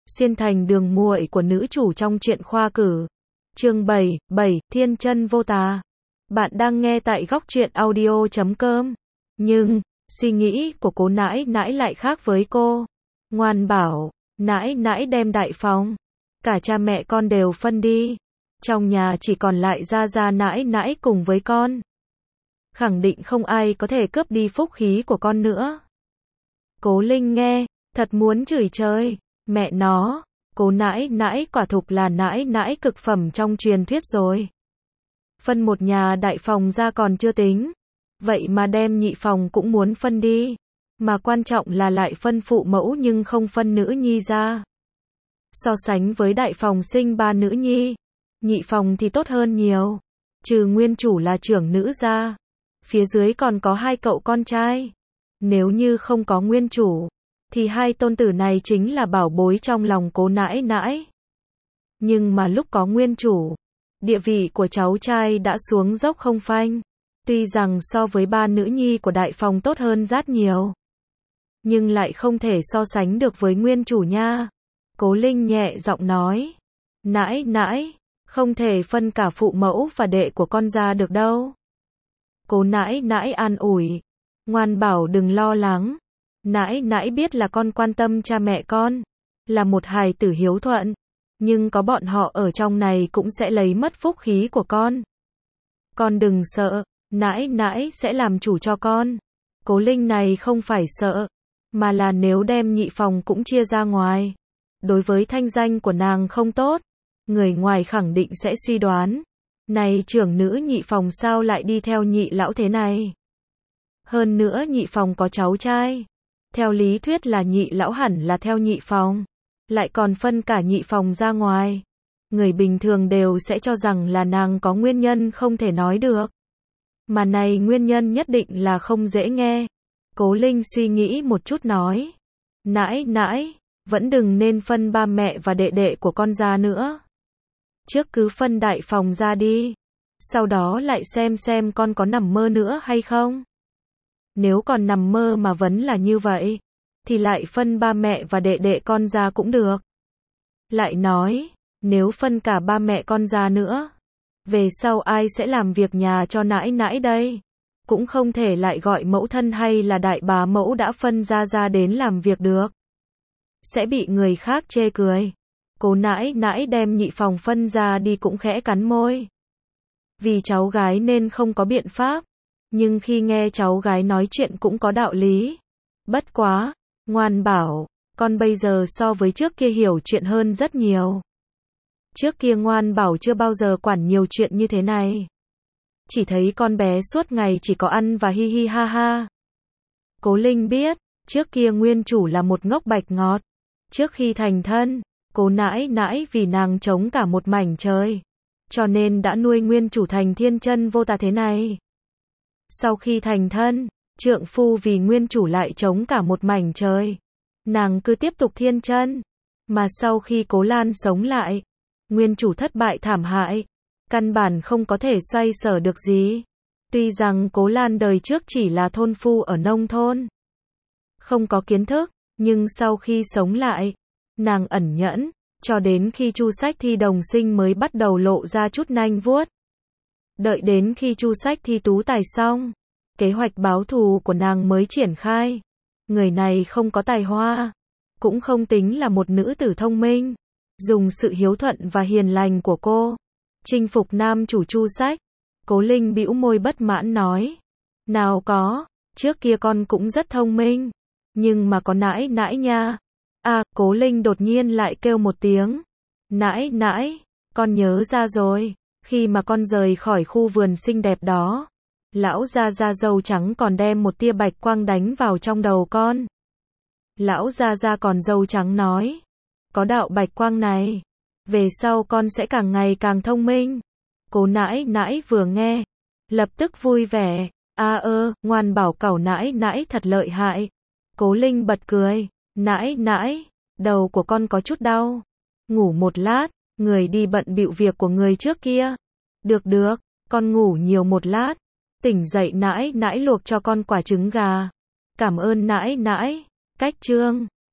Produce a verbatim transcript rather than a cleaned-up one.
xuyên thành đường muội của nữ chủ trong truyện khoa cử. Chương bảy, bảy, Thiên chân vô tà. Bạn đang nghe tại góc truyện audio chấm com. Nhưng, suy nghĩ của cố nãi nãi lại khác với cô. Ngoan bảo, nãi nãi đem đại phòng. Cả cha mẹ con đều phân đi. Trong nhà chỉ còn lại gia gia nãi nãi cùng với con. Khẳng định không ai có thể cướp đi phúc khí của con nữa. Cố Linh nghe, thật muốn chửi trời. Mẹ nó, cố nãi nãi quả thục là nãi nãi cực phẩm trong truyền thuyết rồi. Phân một nhà đại phòng ra còn chưa tính. Vậy mà đem nhị phòng cũng muốn phân đi. Mà quan trọng là lại phân phụ mẫu nhưng không phân nữ nhi ra. So sánh với đại phòng sinh ba nữ nhi, nhị phòng thì tốt hơn nhiều. Trừ nguyên chủ là trưởng nữ ra, phía dưới còn có hai cậu con trai. Nếu như không có nguyên chủ, thì hai tôn tử này chính là bảo bối trong lòng cố nãi nãi. Nhưng mà lúc có nguyên chủ, địa vị của cháu trai đã xuống dốc không phanh. Tuy rằng so với ba nữ nhi của đại phòng tốt hơn rất nhiều, nhưng lại không thể so sánh được với nguyên chủ nha. Cố Linh nhẹ giọng nói, nãi nãi, không thể phân cả phụ mẫu và đệ của con ra được đâu. Cố nãi nãi an ủi, ngoan bảo đừng lo lắng. Nãi nãi biết là con quan tâm cha mẹ con, là một hài tử hiếu thuận, nhưng có bọn họ ở trong này cũng sẽ lấy mất phúc khí của con. Con đừng sợ, nãi nãi sẽ làm chủ cho con. Cố Linh này không phải sợ, mà là nếu đem nhị phòng cũng chia ra ngoài, đối với thanh danh của nàng không tốt. Người ngoài khẳng định sẽ suy đoán, này trưởng nữ nhị phòng sao lại đi theo nhị lão thế này. Hơn nữa nhị phòng có cháu trai, theo lý thuyết là nhị lão hẳn là theo nhị phòng, lại còn phân cả nhị phòng ra ngoài. Người bình thường đều sẽ cho rằng là nàng có nguyên nhân không thể nói được. Mà này nguyên nhân nhất định là không dễ nghe. Cố Linh suy nghĩ một chút nói, nãi nãi, vẫn đừng nên phân ba mẹ và đệ đệ của con ra nữa. Trước cứ phân đại phòng ra đi, sau đó lại xem xem con có nằm mơ nữa hay không. Nếu còn nằm mơ mà vẫn là như vậy, thì lại phân ba mẹ và đệ đệ con ra cũng được. Lại nói, nếu phân cả ba mẹ con ra nữa, về sau ai sẽ làm việc nhà cho nãi nãi đây? Cũng không thể lại gọi mẫu thân hay là đại bá mẫu đã phân ra ra đến làm việc được. Sẽ bị người khác chê cười. Cố nãi nãi đem nhị phòng phân ra đi cũng khẽ cắn môi. Vì cháu gái nên không có biện pháp. Nhưng khi nghe cháu gái nói chuyện cũng có đạo lý. Bất quá, ngoan bảo, con bây giờ so với trước kia hiểu chuyện hơn rất nhiều. Trước kia ngoan bảo chưa bao giờ quản nhiều chuyện như thế này. Chỉ thấy con bé suốt ngày chỉ có ăn và hi hi ha ha. Cố Linh biết, trước kia nguyên chủ là một ngốc bạch ngọt. Trước khi thành thân, cố nãi nãi vì nàng chống cả một mảnh trời, cho nên đã nuôi nguyên chủ thành thiên chân vô tà thế này. Sau khi thành thân, trượng phu vì nguyên chủ lại chống cả một mảnh trời, nàng cứ tiếp tục thiên chân. Mà sau khi Cố Lan sống lại, nguyên chủ thất bại thảm hại, căn bản không có thể xoay sở được gì. Tuy rằng Cố Lan đời trước chỉ là thôn phu ở nông thôn, không có kiến thức, nhưng sau khi sống lại, nàng ẩn nhẫn, cho đến khi Chu Sách thi đồng sinh mới bắt đầu lộ ra chút nanh vuốt. Đợi đến khi Chu Sách thi tú tài xong, kế hoạch báo thù của nàng mới triển khai. Người này không có tài hoa, cũng không tính là một nữ tử thông minh. Dùng sự hiếu thuận và hiền lành của cô, chinh phục nam chủ Chu Sách. Cố Linh bĩu môi bất mãn nói, nào có, trước kia con cũng rất thông minh, nhưng mà có nãi nãi nha. À, Cố Linh đột nhiên lại kêu một tiếng, nãi nãi, con nhớ ra rồi, khi mà con rời khỏi khu vườn xinh đẹp đó, lão gia gia dâu trắng còn đem một tia bạch quang đánh vào trong đầu con. Lão gia gia còn dâu trắng nói, có đạo bạch quang này, về sau con sẽ càng ngày càng thông minh. Cố nãi nãi vừa nghe, lập tức vui vẻ, a ơ, ngoan bảo cẩu nãi nãi thật lợi hại. Cố Linh bật cười, nãi nãi, đầu của con có chút đau, ngủ một lát, người đi bận bịu việc của người trước kia. Được được, con ngủ nhiều một lát, tỉnh dậy nãi nãi luộc cho con quả trứng gà. Cảm ơn nãi nãi. Cách chương